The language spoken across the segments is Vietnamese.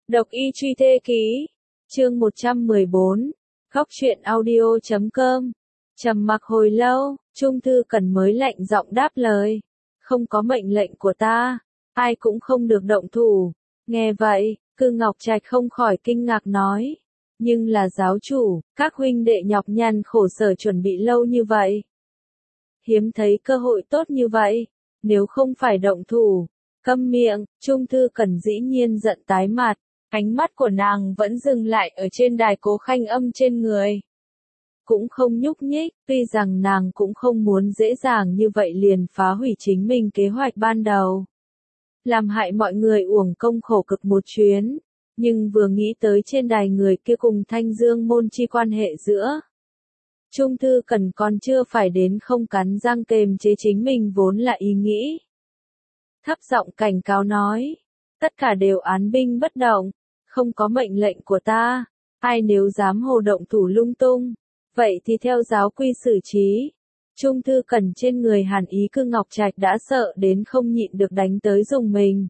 Độc y truy thê ký, chương 114, Góc truyện audio.com. Trầm mặc hồi lâu, Trung Thư Cẩn mới lạnh giọng đáp lời. Không có mệnh lệnh của ta, ai cũng không được động thủ. Nghe vậy, Cư Ngọc Trạch không khỏi kinh ngạc nói. Nhưng là giáo chủ, các huynh đệ nhọc nhằn khổ sở chuẩn bị lâu như vậy. Hiếm thấy cơ hội tốt như vậy, nếu không phải động thủ. Câm miệng, Trung Thư Cẩn dĩ nhiên giận tái mặt, ánh mắt của nàng vẫn dừng lại ở trên đài Cố Khanh Âm trên người. Cũng không nhúc nhích, tuy rằng nàng cũng không muốn dễ dàng như vậy liền phá hủy chính mình kế hoạch ban đầu. Làm hại mọi người uổng công khổ cực một chuyến, nhưng vừa nghĩ tới trên đài người kia cùng Thanh Dương môn chi quan hệ giữa. Trung Thư Cẩn còn chưa phải đến không cắn răng kềm chế chính mình vốn là ý nghĩ. Thấp giọng cảnh cáo nói, tất cả đều án binh bất động, không có mệnh lệnh của ta, ai nếu dám hồ động thủ lung tung, vậy thì theo giáo quy xử trí. Trung Thư Cẩn trên người hàn ý Cư Ngọc Trạch đã sợ đến không nhịn được đánh tới dùng mình.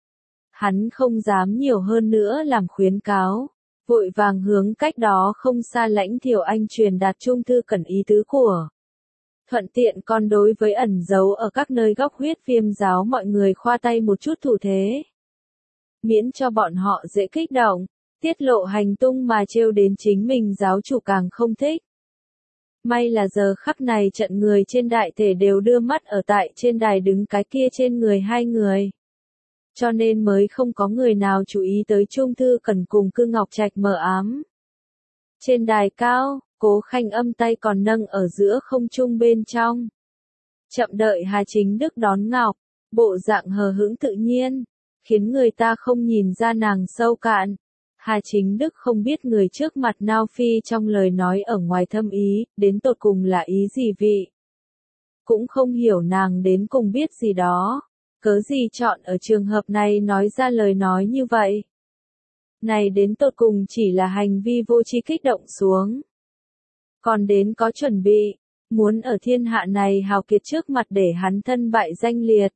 Hắn không dám nhiều hơn nữa làm khuyến cáo, vội vàng hướng cách đó không xa Lãnh Thiểu Anh truyền đạt Trung Thư Cẩn ý tứ của. Thuận tiện còn đối với ẩn giấu ở các nơi góc huyết viêm giáo mọi người khoa tay một chút thủ thế. Miễn cho bọn họ dễ kích động, tiết lộ hành tung mà trêu đến chính mình giáo chủ càng không thích. May là giờ khắc này trận người trên đại thể đều đưa mắt ở tại trên đài đứng cái kia trên người hai người. Cho nên mới không có người nào chú ý tới Trung Thư Cẩn cùng Cư Ngọc Trạch mờ ám. Trên đài cao, Cố Khanh Âm tay còn nâng ở giữa không trung bên trong. Chậm đợi Hà Chính Đức đón ngọc, bộ dạng hờ hững tự nhiên, khiến người ta không nhìn ra nàng sâu cạn. Hà Chính Đức không biết người trước mặt Nao Phi trong lời nói ở ngoài thâm ý, đến tột cùng là ý gì vị. Cũng không hiểu nàng đến cùng biết gì đó, cớ gì chọn ở trường hợp này nói ra lời nói như vậy. Này đến tột cùng chỉ là hành vi vô tri kích động xuống. Còn đến có chuẩn bị, muốn ở thiên hạ này hào kiệt trước mặt để hắn thân bại danh liệt.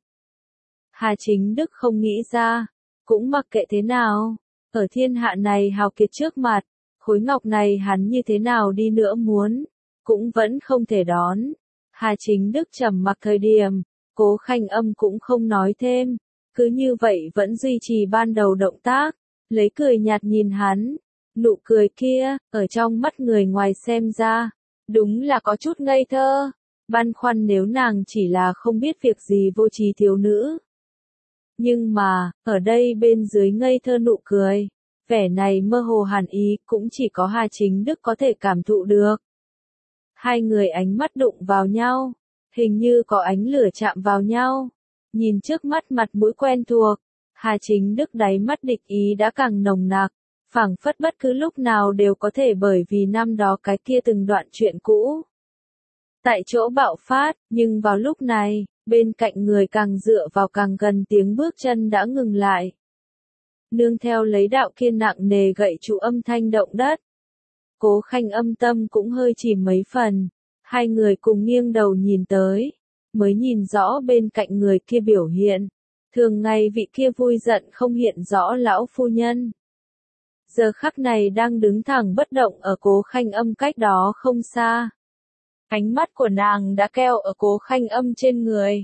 Hà Chính Đức không nghĩ ra, cũng mặc kệ thế nào, ở thiên hạ này hào kiệt trước mặt, khối ngọc này hắn như thế nào đi nữa muốn, cũng vẫn không thể đón. Hà Chính Đức trầm mặc thời điểm, Cố Khanh Âm cũng không nói thêm, cứ như vậy vẫn duy trì ban đầu động tác, lấy cười nhạt nhìn hắn. Nụ cười kia, ở trong mắt người ngoài xem ra, đúng là có chút ngây thơ, băn khoăn nếu nàng chỉ là không biết việc gì vô tri thiếu nữ. Nhưng mà, ở đây bên dưới ngây thơ nụ cười, vẻ này mơ hồ hàn ý cũng chỉ có Hà Chính Đức có thể cảm thụ được. Hai người ánh mắt đụng vào nhau, hình như có ánh lửa chạm vào nhau, nhìn trước mắt mặt mũi quen thuộc, Hà Chính Đức đáy mắt địch ý đã càng nồng nặc. Phảng phất bất cứ lúc nào đều có thể bởi vì năm đó cái kia từng đoạn chuyện cũ. Tại chỗ bạo phát, nhưng vào lúc này, bên cạnh người càng dựa vào càng gần tiếng bước chân đã ngừng lại. Nương theo lấy đạo kia nặng nề gậy trụ âm thanh động đất. Cố Khanh Âm tâm cũng hơi chìm mấy phần, hai người cùng nghiêng đầu nhìn tới, mới nhìn rõ bên cạnh người kia biểu hiện. Thường ngày vị kia vui giận không hiện rõ lão phu nhân. Giờ khắc này đang đứng thẳng bất động ở Cố Khanh Âm cách đó không xa. Ánh mắt của nàng đã keo ở Cố Khanh Âm trên người.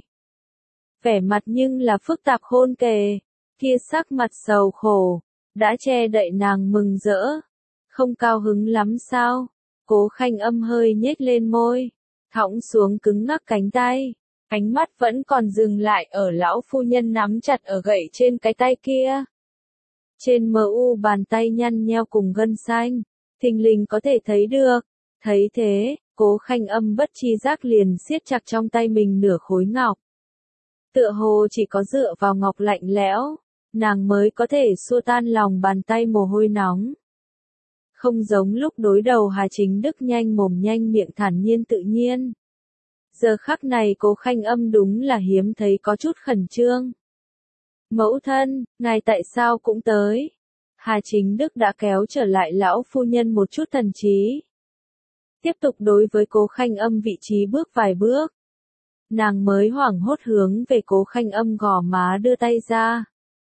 Vẻ mặt nhưng là phức tạp khôn kề, kia sắc mặt sầu khổ, đã che đậy nàng mừng rỡ. Không cao hứng lắm sao? Cố Khanh Âm hơi nhếch lên môi, thõng xuống cứng ngắc cánh tay, ánh mắt vẫn còn dừng lại ở lão phu nhân nắm chặt ở gậy trên cái tay kia. Trên mu bàn tay nhăn nheo cùng gân xanh, thình lình có thể thấy được. Thấy thế, Cố Khanh Âm bất tri giác liền siết chặt trong tay mình nửa khối ngọc. Tựa hồ chỉ có dựa vào ngọc lạnh lẽo, nàng mới có thể xua tan lòng bàn tay mồ hôi nóng. Không giống lúc đối đầu Hà Chính Đức nhanh mồm nhanh miệng thản nhiên tự nhiên. Giờ khắc này Cố Khanh Âm đúng là hiếm thấy có chút khẩn trương. Mẫu thân, ngài tại sao cũng tới? Hà Chính Đức đã kéo trở lại lão phu nhân một chút thần trí. Tiếp tục đối với Cố Khanh Âm vị trí bước vài bước. Nàng mới hoảng hốt hướng về Cố Khanh Âm gò má đưa tay ra.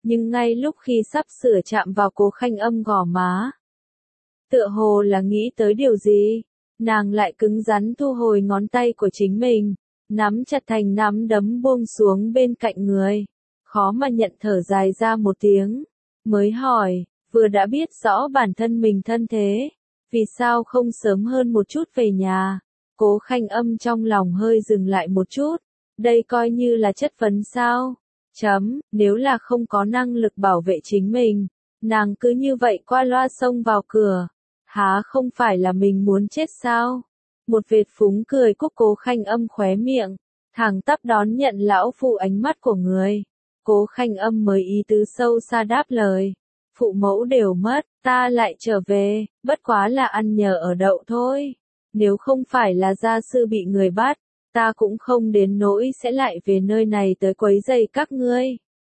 nhưng ngay lúc khi sắp sửa chạm vào Cố Khanh Âm gò má, tựa hồ là nghĩ tới điều gì, nàng lại cứng rắn thu hồi ngón tay của chính mình, nắm chặt thành nắm đấm buông xuống bên cạnh người, khó mà nhận thở dài ra một tiếng, mới hỏi, vừa đã biết rõ bản thân mình thân thế, vì sao không sớm hơn một chút về nhà. Cố Khanh Âm trong lòng hơi dừng lại một chút, đây coi như là chất vấn sao? Nếu là không có năng lực bảo vệ chính mình, nàng cứ như vậy qua loa xông vào cửa, há không phải là mình muốn chết sao? Một vệt phúng cười cúc Cố Khanh Âm khóe miệng, thẳng tắp đón nhận lão phu ánh mắt của người. Cố Khanh Âm mới ý tứ sâu xa đáp lời, phụ mẫu đều mất, ta lại trở về, bất quá là ăn nhờ ở đậu thôi. Nếu không phải là gia sư bị người bắt, ta cũng không đến nỗi sẽ lại về nơi này tới quấy rầy các ngươi.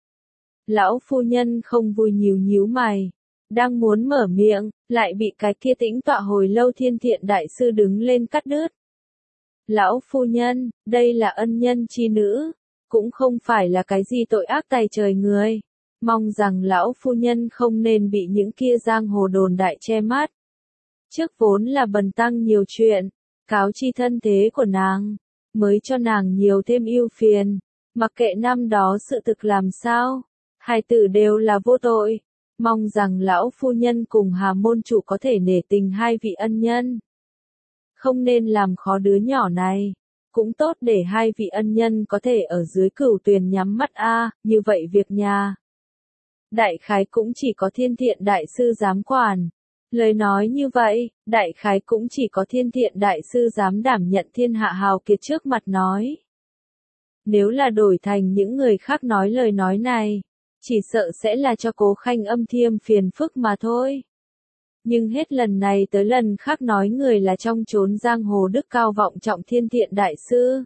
Lão phu nhân không vui nhíu mày, đang muốn mở miệng, lại bị cái kia tĩnh tọa hồi lâu Thiên Thiện đại sư đứng lên cắt đứt. Lão phu nhân, đây là ân nhân chi nữ, cũng không phải là cái gì tội ác tày trời người. Mong rằng lão phu nhân không nên bị những kia giang hồ đồn đại che mắt. Trước vốn là bần tăng nhiều chuyện, cáo chi thân thế của nàng, mới cho nàng nhiều thêm ưu phiền, mặc kệ năm đó sự thực làm sao, hai tử đều là vô tội, mong rằng lão phu nhân cùng Hà môn chủ có thể nể tình hai vị ân nhân. Không nên làm khó đứa nhỏ này, cũng tốt để hai vị ân nhân có thể ở dưới cửu tuyền nhắm mắt như vậy việc nhà. Đại khái cũng chỉ có Thiên Thiện đại sư dám quản. Lời nói như vậy, đại khái cũng chỉ có Thiên Thiện đại sư dám đảm nhận thiên hạ hào kiệt trước mặt nói. Nếu là đổi thành những người khác nói lời nói này, chỉ sợ sẽ là cho Cố Khanh Âm thêm phiền phức mà thôi. Nhưng hết lần này tới lần khác nói người là trong chốn giang hồ đức cao vọng trọng Thiên Thiện đại sư.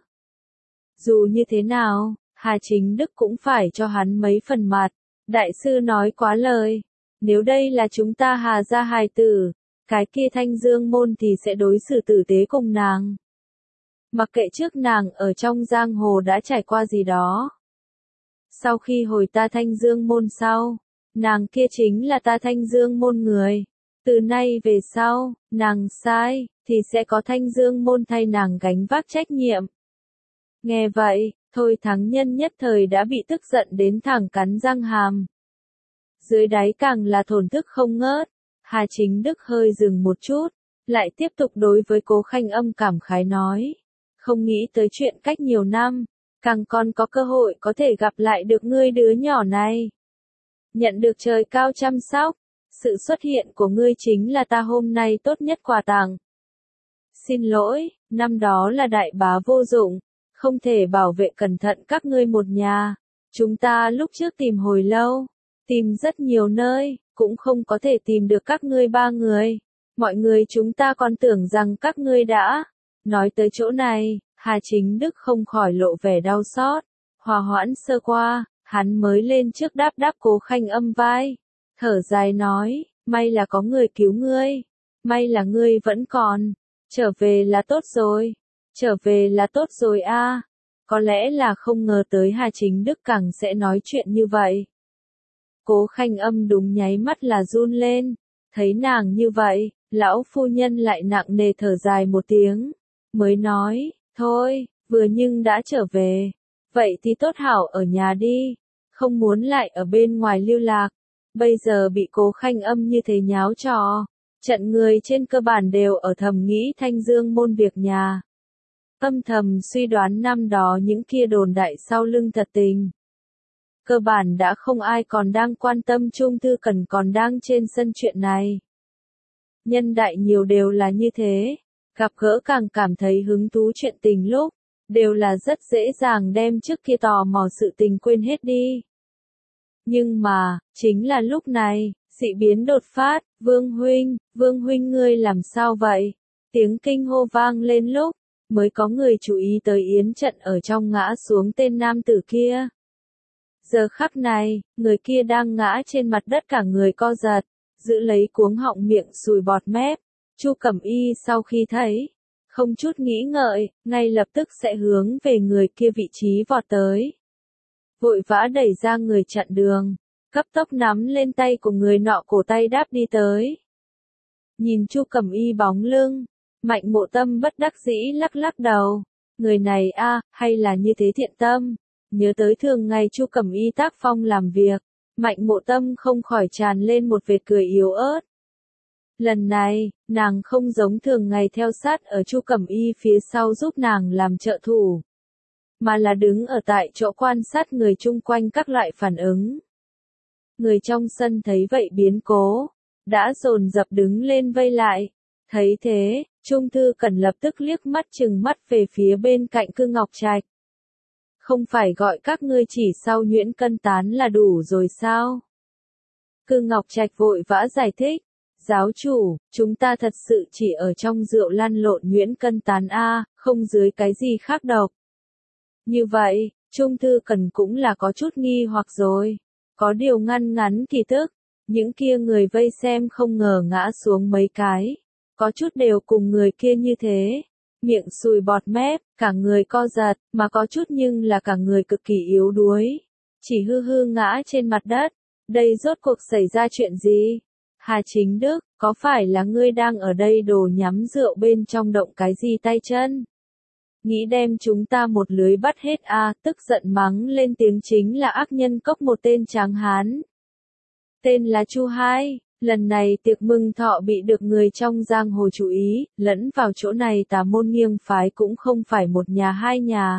Dù như thế nào, Hà Chính Đức cũng phải cho hắn mấy phần mặt. Đại sư nói quá lời. Nếu đây là chúng ta Hà gia hài tử, cái kia Thanh Dương môn thì sẽ đối xử tử tế cùng nàng. Mặc kệ trước nàng ở trong giang hồ đã trải qua gì đó. Sau khi hồi ta Thanh Dương môn sau, nàng kia chính là ta Thanh Dương môn người. Từ nay về sau, nàng sai, thì sẽ có Thanh Dương môn thay nàng gánh vác trách nhiệm. Nghe vậy, Thôi Thắng Nhân nhất thời đã bị tức giận đến thẳng cắn răng hàm. Dưới đáy càng là thổn thức không ngớt, Hà Chính Đức hơi dừng một chút, lại tiếp tục đối với Cố Khanh Âm cảm khái nói. Không nghĩ tới chuyện cách nhiều năm, càng còn có cơ hội có thể gặp lại được ngươi đứa nhỏ này. Nhận được trời cao chăm sóc, sự xuất hiện của ngươi chính là ta hôm nay tốt nhất quà tặng. Xin lỗi, năm đó là đại bá vô dụng, không thể bảo vệ cẩn thận các ngươi một nhà. Chúng ta lúc trước tìm hồi lâu, tìm rất nhiều nơi, cũng không có thể tìm được các ngươi ba người. Mọi người chúng ta còn tưởng rằng các ngươi đã. Nói tới chỗ này, Hà Chính Đức không khỏi lộ vẻ đau xót. Hòa hoãn sơ qua, hắn mới lên trước đáp Cố Khanh Âm vai. Thở dài nói, may là có người cứu ngươi. May là ngươi vẫn còn. Trở về là tốt rồi. Trở về là tốt rồi a. Có lẽ là không ngờ tới Hà Chính Đức càng sẽ nói chuyện như vậy. Cố Khanh Âm đúng nháy mắt là run lên. Thấy nàng như vậy, lão phu nhân lại nặng nề thở dài một tiếng. Mới nói, thôi, vừa nhưng đã trở về. Vậy thì tốt hảo ở nhà đi. Không muốn lại ở bên ngoài lưu lạc. Bây giờ bị Cố Khanh Âm như thế nháo trò. Trận người trên cơ bản đều ở thầm nghĩ Thanh Dương môn việc nhà. Âm thầm suy đoán năm đó những kia đồn đại sau lưng thật tình. Cơ bản đã không ai còn đang quan tâm Trung Thư Cần còn đang trên sân chuyện này. Nhân đại nhiều đều là như thế, gặp gỡ càng cảm thấy hứng thú chuyện tình lúc, đều là rất dễ dàng đem trước kia tò mò sự tình quên hết đi. Nhưng mà, chính là lúc này, dị biến đột phát, Vương Huynh ngươi làm sao vậy? Tiếng kinh hô vang lên lúc, mới có người chú ý tới yến trận ở trong ngã xuống tên nam tử kia. Giờ khắc này, người kia đang ngã trên mặt đất cả người co giật, giữ lấy cuống họng miệng sùi bọt mép. Chu Cẩm Y sau khi thấy, không chút nghĩ ngợi, ngay lập tức sẽ hướng về người kia vị trí vọt tới. Vội vã đẩy ra người chặn đường, cấp tốc nắm lên tay của người nọ cổ tay đáp đi tới. Nhìn Chu Cẩm Y bóng lưng, Mạnh Mộ Tâm bất đắc dĩ lắc lắc đầu, người này hay là như thế thiện tâm. Nhớ tới thường ngày Chu Cẩm Y tác phong làm việc, Mạnh Mộ Tâm không khỏi tràn lên một vệt cười yếu ớt. Lần này, nàng không giống thường ngày theo sát ở Chu Cẩm Y phía sau giúp nàng làm trợ thủ, mà là đứng ở tại chỗ quan sát người chung quanh các loại phản ứng. Người trong sân thấy vậy biến cố, đã dồn dập đứng lên vây lại. Thấy thế, Trung Thư Cẩn lập tức liếc mắt trừng mắt về phía bên cạnh Cư Ngọc Trạch. Không phải gọi các ngươi chỉ sau nhuyễn cân tán là đủ rồi sao? Cư Ngọc Trạch vội vã giải thích. Giáo chủ, chúng ta thật sự chỉ ở trong rượu lăn lộn nhuyễn cân tán không dưới cái gì khác độc. Như vậy, Trung Thư Cẩn cũng là có chút nghi hoặc rồi. Có điều ngăn ngắn thì tức, những kia người vây xem không ngờ ngã xuống mấy cái. Có chút đều cùng người kia như thế. Miệng sùi bọt mép, cả người co giật, mà có chút nhưng là cả người cực kỳ yếu đuối. Chỉ hư hư ngã trên mặt đất. Đây rốt cuộc xảy ra chuyện gì? Hà Chính Đức, có phải là ngươi đang ở đây đồ nhắm rượu bên trong động cái gì tay chân? Nghĩ đem chúng ta một lưới bắt hết tức giận mắng lên tiếng chính là ác nhân cốc một tên tráng hán. Tên là Chu Hai, lần này tiệc mừng thọ bị được người trong giang hồ chú ý, lẫn vào chỗ này tà môn nghiêng phái cũng không phải một nhà hai nhà.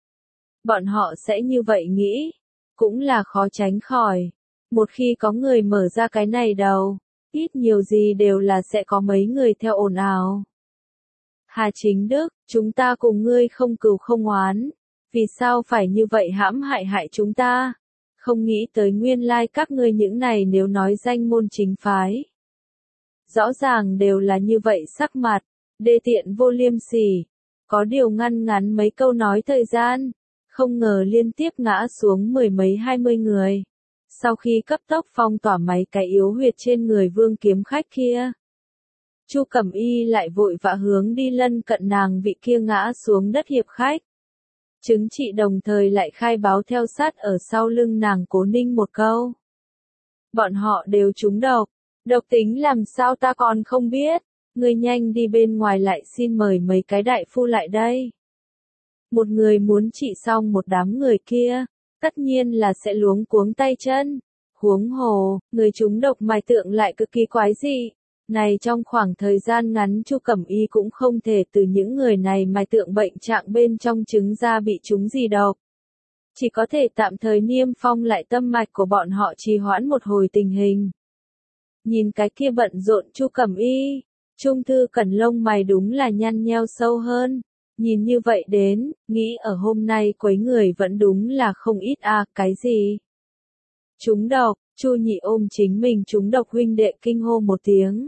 Bọn họ sẽ như vậy nghĩ, cũng là khó tránh khỏi. Một khi có người mở ra cái này đầu, ít nhiều gì đều là sẽ có mấy người theo ồn ào. Hà Chính Đức, chúng ta cùng ngươi không cừu không oán, vì sao phải như vậy hãm hại chúng ta? Không nghĩ tới nguyên lai các ngươi những này nếu nói danh môn chính phái. Rõ ràng đều là như vậy sắc mặt, đê tiện vô liêm sỉ. Có điều ngăn ngắn mấy câu nói thời gian, không ngờ liên tiếp ngã xuống mười mấy 20 người. Sau khi cấp tốc phong tỏa mấy cái yếu huyệt trên người Vương kiếm khách kia, Chu Cẩm Y lại vội vã hướng đi lân cận nàng vị kia ngã xuống đất hiệp khách. Chứng trị đồng thời lại khai báo theo sát ở sau lưng nàng Cố Ninh một câu. Bọn họ đều trúng độc. Độc tính làm sao ta còn không biết. Ngươi nhanh đi bên ngoài lại xin mời mấy cái đại phu lại đây. Một người muốn trị xong một đám người kia, tất nhiên là sẽ luống cuống tay chân. Huống hồ, người trúng độc mài tượng lại cực kỳ quái dị. Này trong khoảng thời gian ngắn Chu Cẩm Y cũng không thể từ những người này mài tượng bệnh trạng bên trong chứng ra bị trúng gì độc. Chỉ có thể tạm thời niêm phong lại tâm mạch của bọn họ trì hoãn một hồi tình hình. Nhìn cái kia bận rộn Chu Cẩm Y, Trung Thư Cẩn lông mày đúng là nhăn nheo sâu hơn. Nhìn như vậy đến, nghĩ ở hôm nay quấy người vẫn đúng là không ít cái gì? Trúng độc, Chu Nhị ôm chính mình trúng độc huynh đệ kinh hô một tiếng.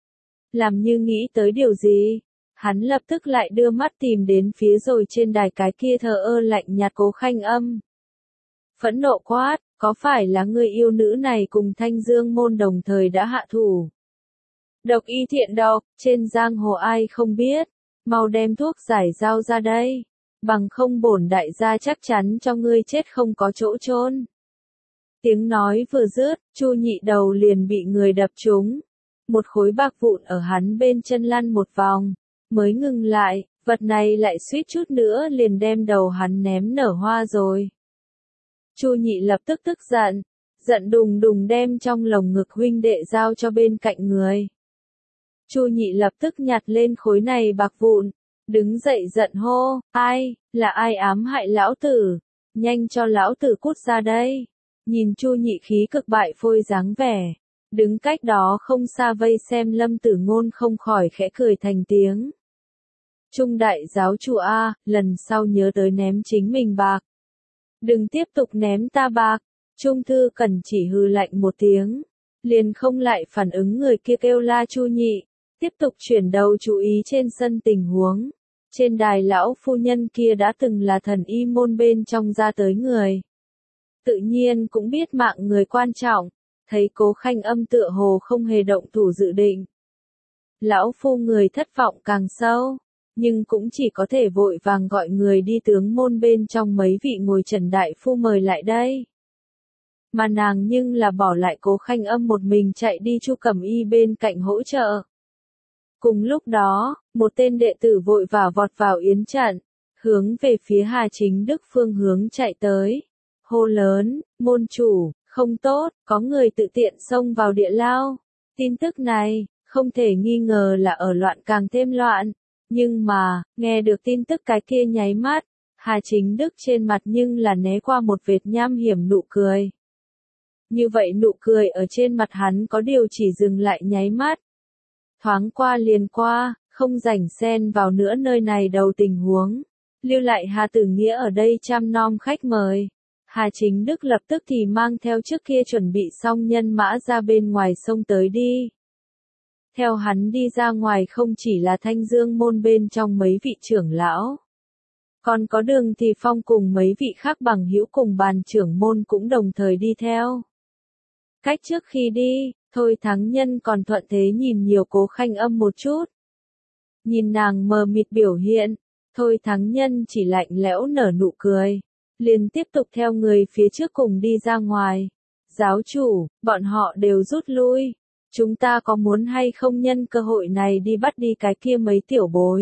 Làm như nghĩ tới điều gì, hắn lập tức lại đưa mắt tìm đến phía rồi trên đài cái kia thờ ơ lạnh nhạt Cố Khanh Âm. Phẫn nộ quát, có phải là người yêu nữ này cùng Thanh Dương môn đồng thời đã hạ thủ? Độc y thiện độc, trên giang hồ ai không biết, mau đem thuốc giải giao ra đây, bằng không bổn đại gia chắc chắn cho ngươi chết không có chỗ chôn. Tiếng nói vừa dứt, Chu Nhị đầu liền bị người đập trúng. Một khối bạc vụn ở hắn bên chân lăn một vòng, mới ngừng lại, vật này lại suýt chút nữa liền đem đầu hắn ném nở hoa rồi. Chu Nhị lập tức tức giận, giận đùng đùng đem trong lồng ngực huynh đệ giao cho bên cạnh người. Chu Nhị lập tức nhặt lên khối này bạc vụn, đứng dậy giận hô, là ai ám hại lão tử, nhanh cho lão tử cút ra đây. Nhìn Chu Nhị khí cực bại phôi dáng vẻ, đứng cách đó không xa vây xem Lâm Tử Ngôn không khỏi khẽ cười thành tiếng. Trung đại giáo chủ lần sau nhớ tới ném chính mình bạc. Đừng tiếp tục ném ta bạc. Trung Thư Cẩn chỉ hừ lạnh một tiếng, liền không lại phản ứng người kia kêu la Chu Nhị, tiếp tục chuyển đầu chú ý trên sân tình huống. Trên đài lão phu nhân kia đã từng là thần y môn bên trong ra tới người. Tự nhiên cũng biết mạng người quan trọng, thấy Cố Khanh Âm tựa hồ không hề động thủ dự định. Lão phu người thất vọng càng sâu, nhưng cũng chỉ có thể vội vàng gọi người đi tướng môn bên trong mấy vị ngồi trần đại phu mời lại đây. mà nàng nhưng là bỏ lại Cố Khanh Âm một mình chạy đi Chu Cẩm Y bên cạnh hỗ trợ. Cùng lúc đó, một tên đệ tử vội vã vọt vào yến trận, hướng về phía Hà Chính Đức phương hướng chạy tới. Hô lớn, môn chủ, không tốt, có người tự tiện xông vào địa lao. Tin tức này, không thể nghi ngờ là ở loạn càng thêm loạn. Nhưng mà, nghe được tin tức cái kia nháy mắt, Hà Chính Đức trên mặt nhưng là né qua một vệt nham hiểm nụ cười. Như vậy nụ cười ở trên mặt hắn có điều chỉ dừng lại nháy mắt. Thoáng qua liền qua, không rảnh xen vào nữa nơi này đầu tình huống. Lưu lại Hà Tử Nghĩa ở đây chăm nom khách mời. Hà Chính Đức lập tức thì mang theo trước kia chuẩn bị xong nhân mã ra bên ngoài sông tới đi. Theo hắn đi ra ngoài không chỉ là Thanh Dương môn bên trong mấy vị trưởng lão. Còn có Đường Thì Phong cùng mấy vị khác bằng hữu cùng bàn trưởng môn cũng đồng thời đi theo. Cách trước khi đi, Thôi Thắng Nhân còn thuận thế nhìn nhiều Cố Khanh Âm một chút. Nhìn nàng mờ mịt biểu hiện, Thôi Thắng Nhân chỉ lạnh lẽo nở nụ cười, liền tiếp tục theo người phía trước cùng đi ra ngoài. Giáo chủ, bọn họ đều rút lui. Chúng ta có muốn hay không nhân cơ hội này đi bắt đi cái kia mấy tiểu bối?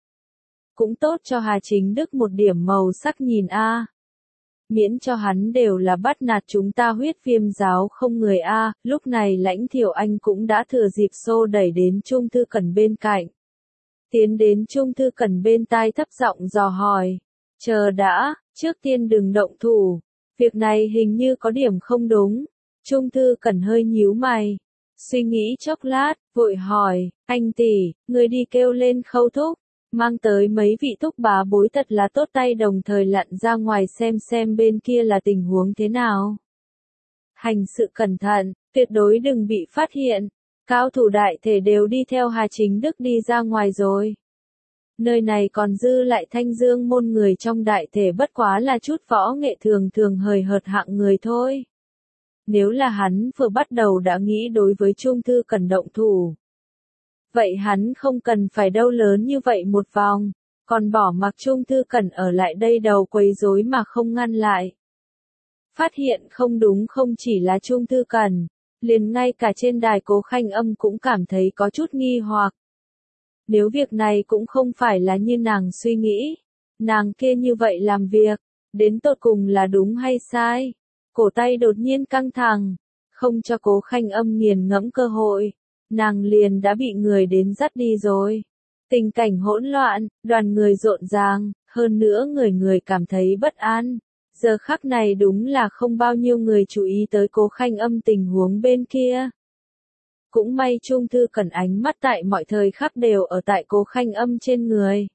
Cũng tốt cho Hà Chính Đức một điểm màu sắc nhìn a. Miễn cho hắn đều là bắt nạt chúng ta Huyết Viêm giáo không người a. Lúc này Lãnh Thiểu Anh cũng đã thừa dịp xô đẩy đến Trung Thư Cẩn bên cạnh. Tiến đến Trung Thư Cẩn bên tai thấp giọng dò hỏi. Chờ đã, trước tiên đừng động thủ. Việc này hình như có điểm không đúng. Trung Thư Cẩn hơi nhíu mày. Suy nghĩ chốc lát, vội hỏi, anh tỷ, người đi kêu lên Khâu thúc, mang tới mấy vị thúc bá bối thật là tốt tay đồng thời lặn ra ngoài xem bên kia là tình huống thế nào. Hành sự cẩn thận, tuyệt đối đừng bị phát hiện, cao thủ đại thể đều đi theo Hà Chính Đức đi ra ngoài rồi. Nơi này còn dư lại Thanh Dương môn người trong đại thể bất quá là chút võ nghệ thường hời hợt hạng người thôi. Nếu là hắn vừa bắt đầu đã nghĩ đối với Trung Thư Cẩn động thủ. Vậy hắn không cần phải đâu lớn như vậy một vòng, còn bỏ mặc Trung Thư Cẩn ở lại đây đầu quấy rối mà không ngăn lại. Phát hiện không đúng không chỉ là Trung Thư Cẩn, liền ngay cả trên đài Cố Khanh Âm cũng cảm thấy có chút nghi hoặc. Nếu việc này cũng không phải là như nàng suy nghĩ, nàng kia như vậy làm việc, đến tột cùng là đúng hay sai? Cổ tay đột nhiên căng thẳng, không cho Cố Khanh Âm nghiền ngẫm cơ hội, nàng liền đã bị người đến dắt đi rồi. Tình cảnh hỗn loạn, đoàn người rộn ràng, hơn nữa người cảm thấy bất an. Giờ khắc này đúng là không bao nhiêu người chú ý tới Cố Khanh Âm tình huống bên kia. Cũng may Trung Thư Cẩn ánh mắt tại mọi thời khắc đều ở tại Cố Khanh Âm trên người.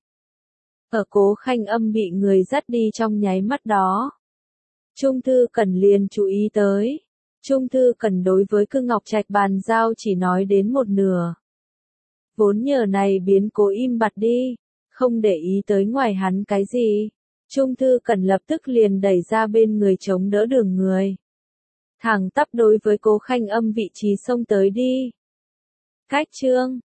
Ở Cố Khanh Âm bị người dắt đi trong nháy mắt đó. Trung Thư Cẩn liền chú ý tới. Trung Thư Cẩn đối với Cư Ngọc Trạch bàn giao chỉ nói đến một nửa. Vốn nhờ này biến cố im bặt đi, không để ý tới ngoài hắn cái gì. Trung Thư Cẩn lập tức liền đẩy ra bên người chống đỡ đường người. Thẳng tắp đối với Cố Khanh Âm vị trí xông tới đi. Cách chương